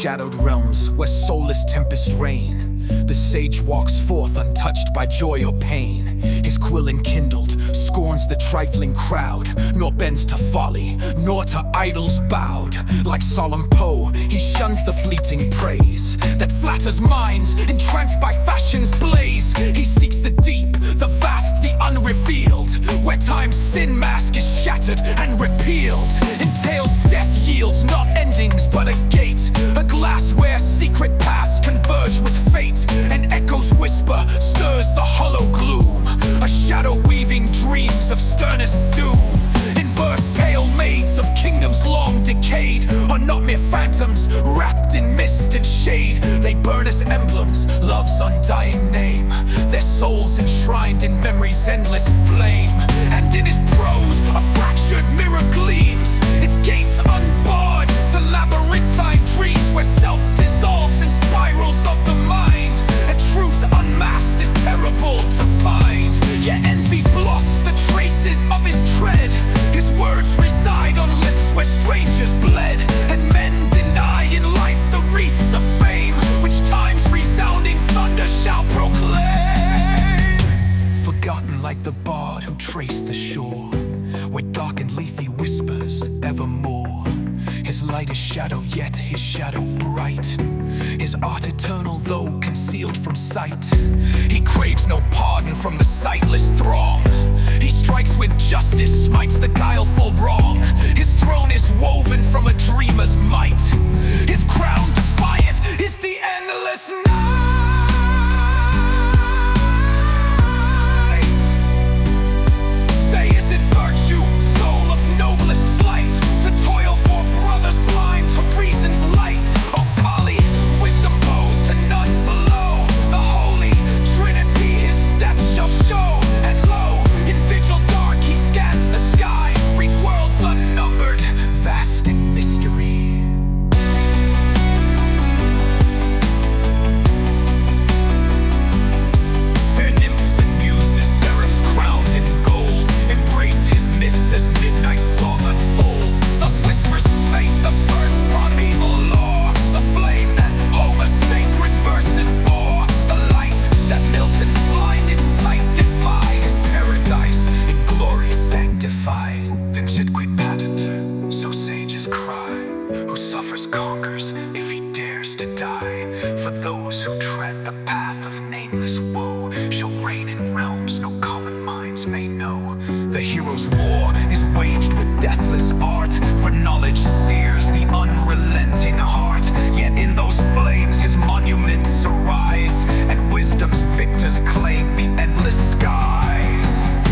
shadowed realms where soulless tempests reign, the sage walks forth untouched by joy or pain. His quill enkindled scorns the trifling crowd, nor bends to folly, nor to idols bowed. Like solemn Poe, he shuns the fleeting praise that flatters minds, entranced by fashion's blaze. He seeks the deep, the vast, the unrevealed, where time's thin mask is shattered and repealed. In tales death yields not endings but a gate, a glass where secret paths converge with fate. An echo's whisper stirs the hollow gloom, a shadow weaving dreams of sternest doom. In verse, pale maids of kingdoms long decayed are not mere phantoms wrapped in mist and shade. They burn as emblems, love's undying name, their souls enshrined in memory's endless flame. And in his prose, a fractured mirror gleams, its gates unbarred to labyrinthine dreams, where self dissolves in spirals of the mind, and truth unmasked is terrible to find. Yet envy blots the traces of his tread. His words reside on lips where strangers bled, and men deny in life the wreaths of fame, which time's resounding thunder shall proclaim. Forgotten like the bard who traced the shore, where darkened Lethe whispers evermore. His light is shadow, yet his shadow bright. His art eternal, though concealed from sight. He craves no pardon from the sightless throng. He strikes with justice, smites the guileful wrong. His throne is woven from a dreamer's might. His crown defiant is the endless night. Say, is it virtue, soul of noblest flight, to toil for brothers blind to reason's light? Oh folly, wisdom bows to none below. The holy trinity his steps shall show. And lo, in vigil dark he scans the sky, reads worlds unnumbered, vast in mystery. Fair nymphs and muses, seraphs crowned in gold, embrace his myths as midnight song unfolds. Thus whispers fate, the first primeval law, the flame that Homer's sacred verses bore, the light that Milton's blinded sight defied, his paradise in glory sanctified. Vincit quid patent, so sages cry, who suffers conquers if he dares to die. For those who tread the path of nameless woe shall reign in realms no common minds may know. The hero's war is waged with deathless art, for knowledge sears the unrelenting heart. Yet in those flames his monuments arise, and wisdom's victors claim the endless skies.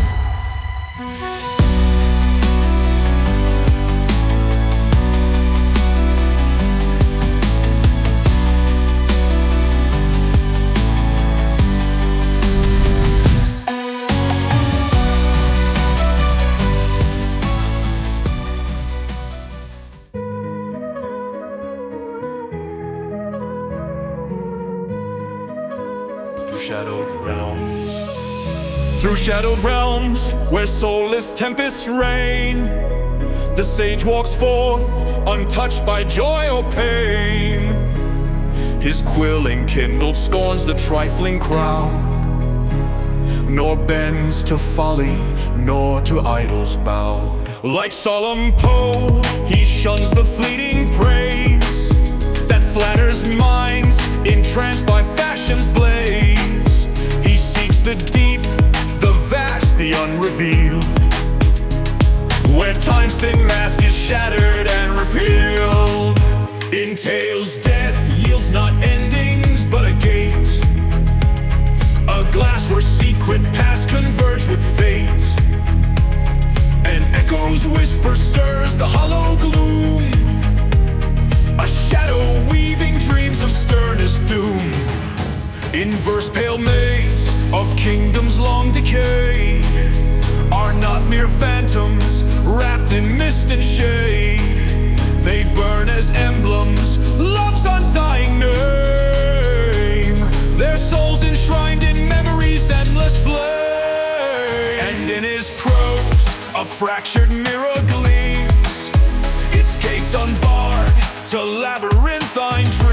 Shadowed realms. Through shadowed realms, where soulless tempests reign, the sage walks forth, untouched by joy or pain. His quill enkindled scorns the trifling crowd, nor bends to folly, nor to idols bowed. Like solemn Poe, he shuns the fleeting praise that flatters minds, entranced by fashion's blaze. He seeks the deep, the vast, the unrevealed, where time's thin mask is shattered and repealed. In tales death yields not endings but a gate, a glass where secret paths converge with fate. An echo's whisper stirs the hollow gloom, a shadow weaving dreams of sternest doom. In verse, pale maids of kingdoms long decayed are not mere phantoms wrapped in mist and shade. They burn as emblems, love's undying name, their souls enshrined in memory's endless flame. And in his prose, a fractured mirror gleams, its gates unbarred to labyrinthine dreams.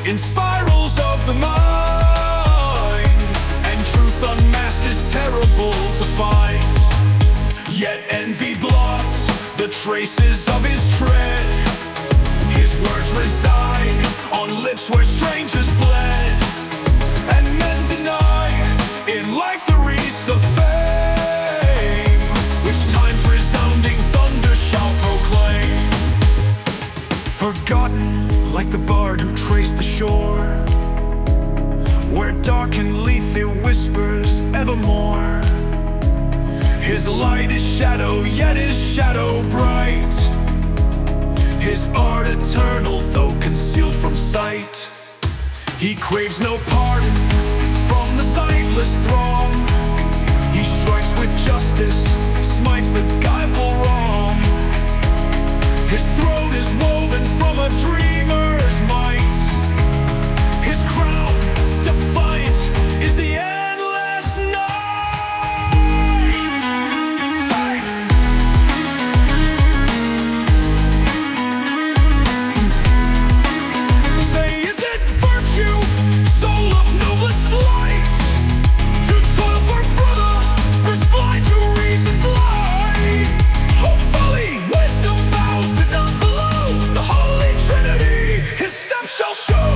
in spirals of the mind, and truth unmasked is terrible to find. Yet envy blots the traces of his tread. His words reside on lips where strangers bled, and men deny in life the wreaths of fame, which time's resounding thunder shall proclaim. Forgotten like the bard who traced the shore, where dark and lethe whispers evermore. His light is shadow, yet his shadow bright. His art eternal, though concealed from sight. He craves no pardon from the sightless throng. He strikes with justice, smites the guileful wrong. His throne is woven from a dreamer's might. His crown, defiant, is the endless night. Say, is it virtue, soul of noblest flight, to toil for brother, blind to reason's light? Hopefully, wisdom bows to none below. The Holy Trinity, his steps shall show.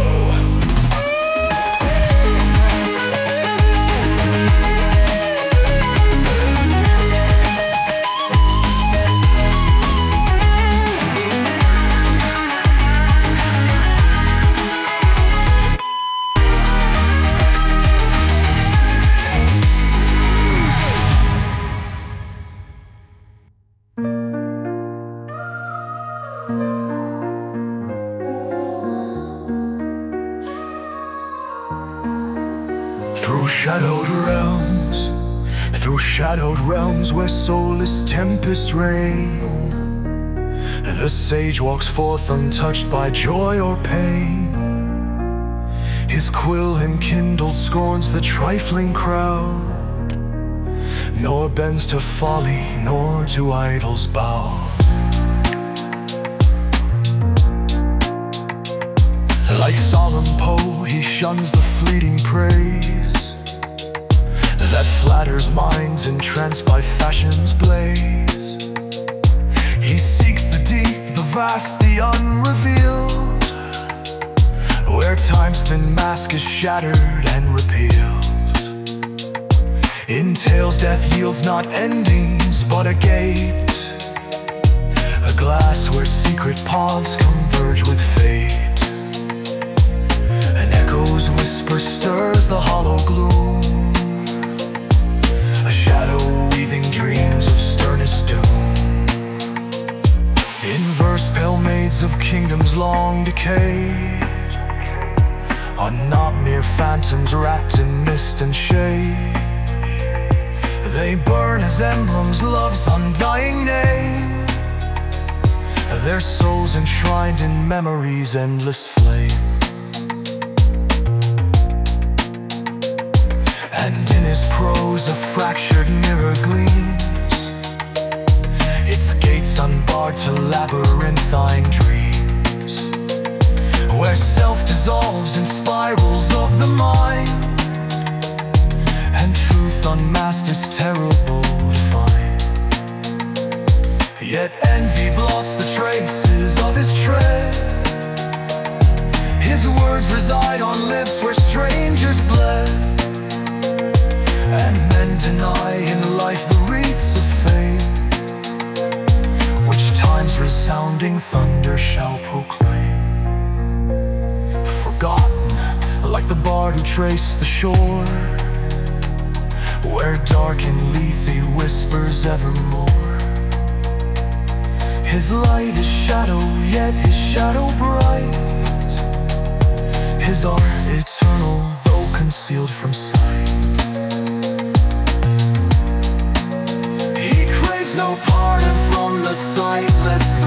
Through shadowed realms where soulless tempests reign, the sage walks forth untouched by joy or pain. His quill enkindled scorns the trifling crowd, nor bends to folly, nor to idols bow. Like solemn Poe, he shuns the fleeting praise that flatters minds entranced by fashion's blaze. He seeks the deep, the vast, the unrevealed, where time's thin mask is shattered and repealed. In tales death yields not endings but a gate, a glass where secret paths converge with fate. An echo's whisper stirs the hollow gloom, a shadow weaving dreams of sternest doom. In verse pale maids of kingdoms long decayed are not mere phantoms wrapped in mist and shade. They burn as emblems love's undying name, their souls enshrined in memory's endless flame. And in his prose a fractured mirror gleams, its gates unbarred to labyrinthine dreams, where self dissolves in spirals of the mind, and truth unmasked is terrible to find. Yet envy blots the traces of his tread. His words reside on lips where strangers bled, and men deny in life the wreaths of fame, which time's resounding thunder shall proclaim. Forgotten like the bard who traced the shore, where dark and lethe whispers evermore. His light is shadow, yet his shadow bright. His art eternal, though concealed from sight. No pardon from the sightless